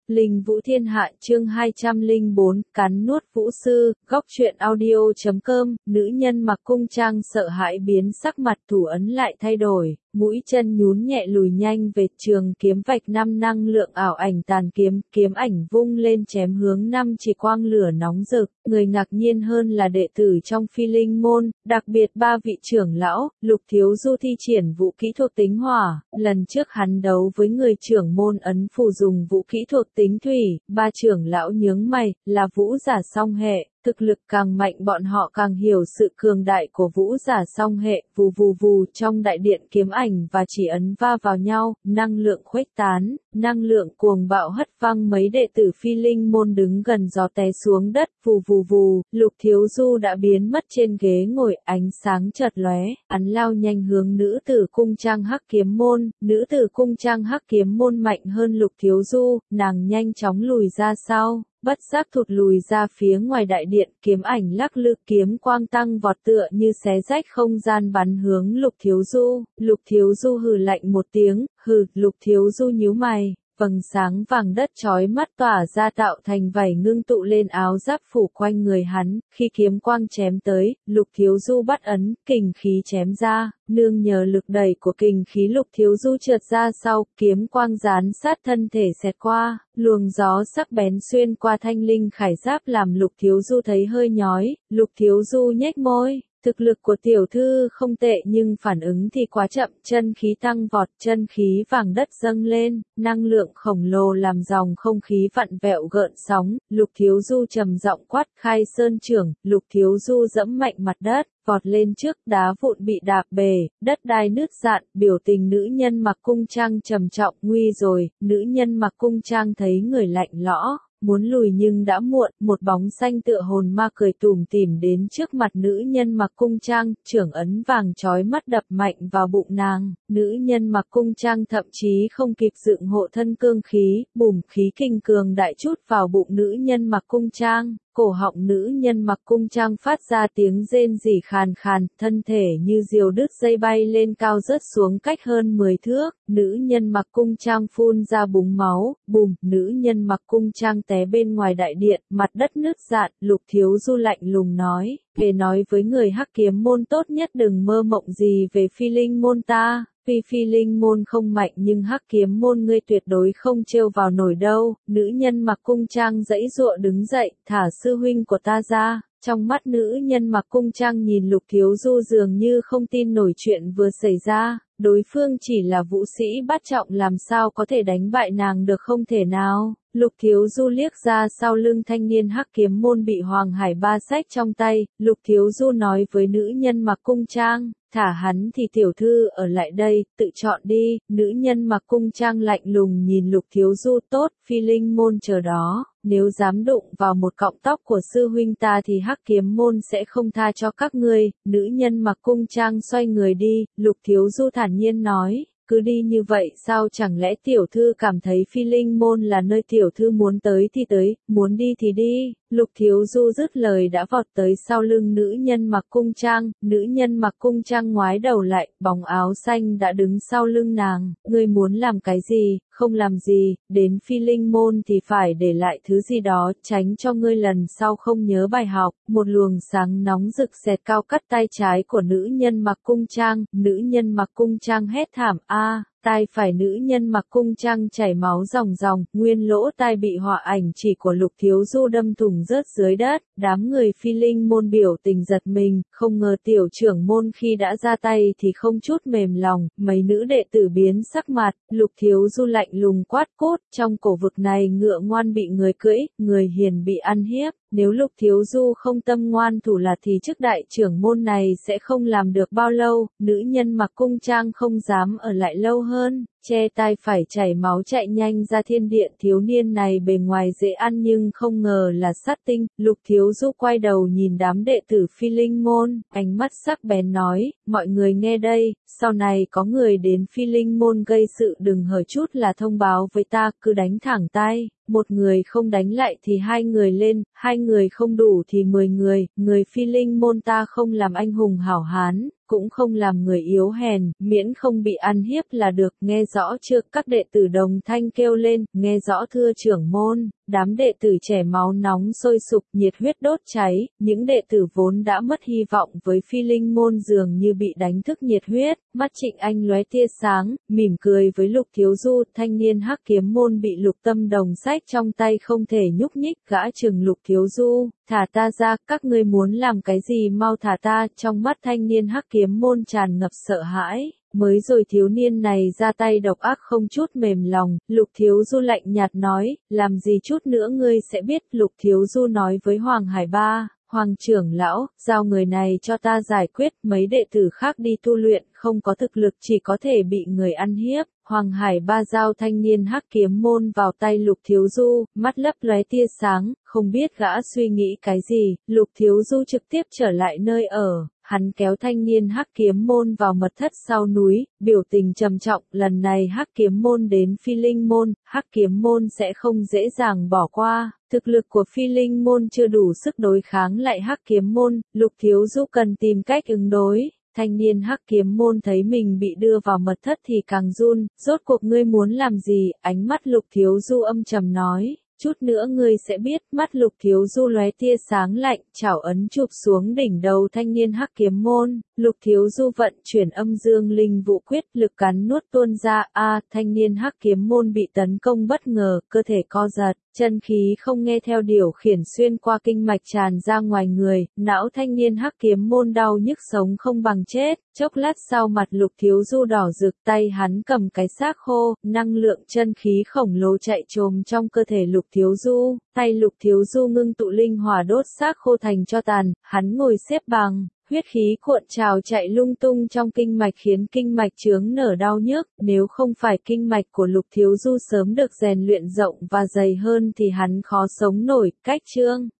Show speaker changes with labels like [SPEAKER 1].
[SPEAKER 1] Linh Vũ Thiên Hạ chương 204, cắn nuốt vũ sư, góc truyện audio.com, nữ nhân mặc cung trang sợ hãi biến sắc mặt thủ ấn lại thay đổi, mũi chân nhún nhẹ lùi nhanh về trường kiếm vạch năm năng lượng ảo ảnh tàn kiếm, kiếm ảnh vung lên chém hướng năm chỉ quang lửa nóng rực, người ngạc nhiên hơn là đệ tử trong Phi Linh môn, đặc biệt ba vị trưởng lão, Lục Thiếu Du thi triển vũ kỹ thuộc tính hỏa, lần trước hắn đấu với người trưởng môn ấn phù dùng vũ kỹ thuộc tính thủy, ba trưởng lão nhướng mày, là vũ giả song hệ. Thực lực càng mạnh bọn họ càng hiểu sự cường đại của vũ giả song hệ, vù vù vù trong đại điện kiếm ảnh và chỉ ấn va vào nhau, năng lượng khuếch tán, năng lượng cuồng bạo hất văng mấy đệ tử Phi Linh môn đứng gần gió té xuống đất, vù vù vù, Lục Thiếu Du đã biến mất trên ghế ngồi, ánh sáng chợt lóe, hắn lao nhanh hướng nữ tử cung trang Hắc Kiếm môn, nữ tử cung trang Hắc Kiếm môn mạnh hơn Lục Thiếu Du, nàng nhanh chóng lùi ra sau. Bất giác thụt lùi ra phía ngoài đại điện, kiếm ảnh lắc lư kiếm quang tăng vọt tựa như xé rách không gian bắn hướng Lục Thiếu Du. Lục Thiếu Du hừ lạnh một tiếng, hừ, Lục Thiếu Du nhíu mày, vầng sáng vàng đất chói mắt tỏa ra tạo thành vảy ngưng tụ lên áo giáp phủ quanh người hắn, khi kiếm quang chém tới, Lục Thiếu Du bắt ấn, kình khí chém ra, nương nhờ lực đẩy của kình khí Lục Thiếu Du trượt ra sau, kiếm quang dán sát thân thể xẹt qua, luồng gió sắc bén xuyên qua thanh linh khải giáp làm Lục Thiếu Du thấy hơi nhói, Lục Thiếu Du nhếch môi. Thực lực của tiểu thư không tệ nhưng phản ứng thì quá chậm, chân khí tăng vọt, chân khí vàng đất dâng lên, năng lượng khổng lồ làm dòng không khí vặn vẹo gợn sóng, Lục Thiếu Du trầm giọng quát khai sơn trưởng, Lục Thiếu Du dẫm mạnh mặt đất, vọt lên trước, đá vụn bị đạp bể, đất đai nứt rạn, biểu tình nữ nhân mặc cung trang trầm trọng, nguy rồi, nữ nhân mặc cung trang thấy người lạnh lõ. Muốn lùi nhưng đã muộn, một bóng xanh tựa hồn ma cười tủm tỉm đến trước mặt nữ nhân mặc cung trang, trưởng ấn vàng chói mắt đập mạnh vào bụng nàng, nữ nhân mặc cung trang thậm chí không kịp dựng hộ thân cương khí, bùm khí kinh cường đại chút vào bụng nữ nhân mặc cung trang. Cổ họng nữ nhân mặc cung trang phát ra tiếng rên rỉ khàn khàn, thân thể như diều đứt dây bay lên cao rớt xuống cách hơn 10 thước, nữ nhân mặc cung trang phun ra búng máu, bùm, nữ nhân mặc cung trang té bên ngoài đại điện, mặt đất nứt rạn, Lục Thiếu Du lạnh lùng nói, về nói với người Hắc Kiếm môn tốt nhất đừng mơ mộng gì về Phi Linh môn ta. Phi Linh môn không mạnh nhưng Hắc Kiếm môn ngươi tuyệt đối không trêu vào nổi đâu, nữ nhân mặc cung trang giãy giụa đứng dậy, thả sư huynh của ta ra. Trong mắt nữ nhân mặc cung trang nhìn Lục Thiếu Du dường như không tin nổi chuyện vừa xảy ra, đối phương chỉ là vũ sĩ bát trọng làm sao có thể đánh bại nàng được không thể nào. Lục Thiếu Du liếc ra sau lưng thanh niên Hắc Kiếm môn bị Hoàng Hải Ba xách trong tay, Lục Thiếu Du nói với nữ nhân mặc cung trang, thả hắn thì tiểu thư ở lại đây, tự chọn đi, nữ nhân mặc cung trang lạnh lùng nhìn Lục Thiếu Du tốt, Phi Linh môn chờ đó, nếu dám đụng vào một cọng tóc của sư huynh ta thì Hắc Kiếm môn sẽ không tha cho các ngươi, nữ nhân mặc cung trang xoay người đi, Lục Thiếu Du thản nhiên nói. Cứ đi như vậy sao chẳng lẽ tiểu thư cảm thấy Phi Linh môn là nơi tiểu thư muốn tới thì tới, muốn đi thì đi. Lục Thiếu Du dứt lời đã vọt tới sau lưng nữ nhân mặc cung trang, nữ nhân mặc cung trang ngoái đầu lại, bóng áo xanh đã đứng sau lưng nàng, ngươi muốn làm cái gì, không làm gì, đến Phi Linh môn thì phải để lại thứ gì đó, tránh cho ngươi lần sau không nhớ bài học. Một luồng sáng nóng rực xẹt cao cắt tay trái của nữ nhân mặc cung trang, nữ nhân mặc cung trang hét thảm a. Tai phải nữ nhân mặc cung trang chảy máu ròng ròng, nguyên lỗ tai bị họa ảnh chỉ của Lục Thiếu Du đâm thủng rớt dưới đất, đám người Phi Linh môn biểu tình giật mình, không ngờ tiểu trưởng môn khi đã ra tay thì không chút mềm lòng, mấy nữ đệ tử biến sắc mặt, Lục Thiếu Du lạnh lùng quát cốt, trong cổ vực này ngựa ngoan bị người cưỡi, người hiền bị ăn hiếp. Nếu Lục Thiếu Du không tâm ngoan thủ là thì chức đại trưởng môn này sẽ không làm được bao lâu, nữ nhân mặc cung trang không dám ở lại lâu hơn, che tai phải chảy máu chạy nhanh ra thiên điện. Thiếu niên này bề ngoài dễ ăn nhưng không ngờ là sát tinh. Lục Thiếu Du quay đầu nhìn đám đệ tử Phi Linh môn, ánh mắt sắc bén nói, mọi người nghe đây, sau này có người đến Phi Linh môn gây sự đừng hở chút là thông báo với ta, cứ đánh thẳng tay. Một người không đánh lại thì hai người lên, hai người không đủ thì 10 người, người Phi Linh môn ta không làm anh hùng hảo hán, cũng không làm người yếu hèn, miễn không bị ăn hiếp là được, nghe rõ chưa? Các đệ tử đồng thanh kêu lên, nghe rõ thưa trưởng môn. Đám đệ tử trẻ máu nóng sôi sục, nhiệt huyết đốt cháy, những đệ tử vốn đã mất hy vọng với Phi Linh môn dường như bị đánh thức nhiệt huyết, mắt Trịnh Anh lóe tia sáng, mỉm cười với Lục Thiếu Du, thanh niên Hắc Kiếm môn bị Lục Tâm Đồng xách trong tay không thể nhúc nhích, gã trừng Lục Thiếu Du, thả ta ra, các ngươi muốn làm cái gì mau thả ta, trong mắt thanh niên Hắc Kiếm môn tràn ngập sợ hãi. Mới rồi thiếu niên này ra tay độc ác không chút mềm lòng, Lục Thiếu Du lạnh nhạt nói, làm gì chút nữa ngươi sẽ biết. Lục Thiếu Du nói với Hoàng Hải Ba, Hoàng trưởng lão, giao người này cho ta giải quyết, mấy đệ tử khác đi tu luyện, không có thực lực chỉ có thể bị người ăn hiếp. Hoàng Hải Ba giao thanh niên Hắc Kiếm môn vào tay Lục Thiếu Du, mắt lấp lóe tia sáng, không biết gã suy nghĩ cái gì, Lục Thiếu Du trực tiếp trở lại nơi ở. Hắn kéo thanh niên Hắc Kiếm môn vào mật thất sau núi, biểu tình trầm trọng, lần này Hắc Kiếm môn đến Phi Linh môn, Hắc Kiếm môn sẽ không dễ dàng bỏ qua. Thực lực của Phi Linh môn chưa đủ sức đối kháng lại Hắc Kiếm môn, Lục Thiếu Du cần tìm cách ứng đối. Thanh niên Hắc Kiếm môn thấy mình bị đưa vào mật thất thì càng run, rốt cuộc ngươi muốn làm gì? Ánh mắt Lục Thiếu Du âm trầm nói. Chút nữa ngươi sẽ biết, mắt Lục Thiếu Du lóe tia sáng lạnh, chảo ấn chụp xuống đỉnh đầu thanh niên Hắc Kiếm môn, Lục Thiếu Du vận chuyển âm dương linh vũ quyết, lực cắn nuốt tuôn ra, thanh niên Hắc Kiếm môn bị tấn công bất ngờ, cơ thể co giật, chân khí không nghe theo điều khiển xuyên qua kinh mạch tràn ra ngoài người, não thanh niên Hắc Kiếm môn đau nhức sống không bằng chết. Chốc lát sau mặt Lục Thiếu Du đỏ rực, tay hắn cầm cái xác khô, năng lượng chân khí khổng lồ chạy trồm trong cơ thể Lục Thiếu Du, tay Lục Thiếu Du ngưng tụ linh hỏa đốt xác khô thành tro tàn, hắn ngồi xếp bằng, huyết khí cuộn trào chạy lung tung trong kinh mạch khiến kinh mạch chướng nở đau nhức, nếu không phải kinh mạch của Lục Thiếu Du sớm được rèn luyện rộng và dày hơn thì hắn khó sống nổi. Cách chương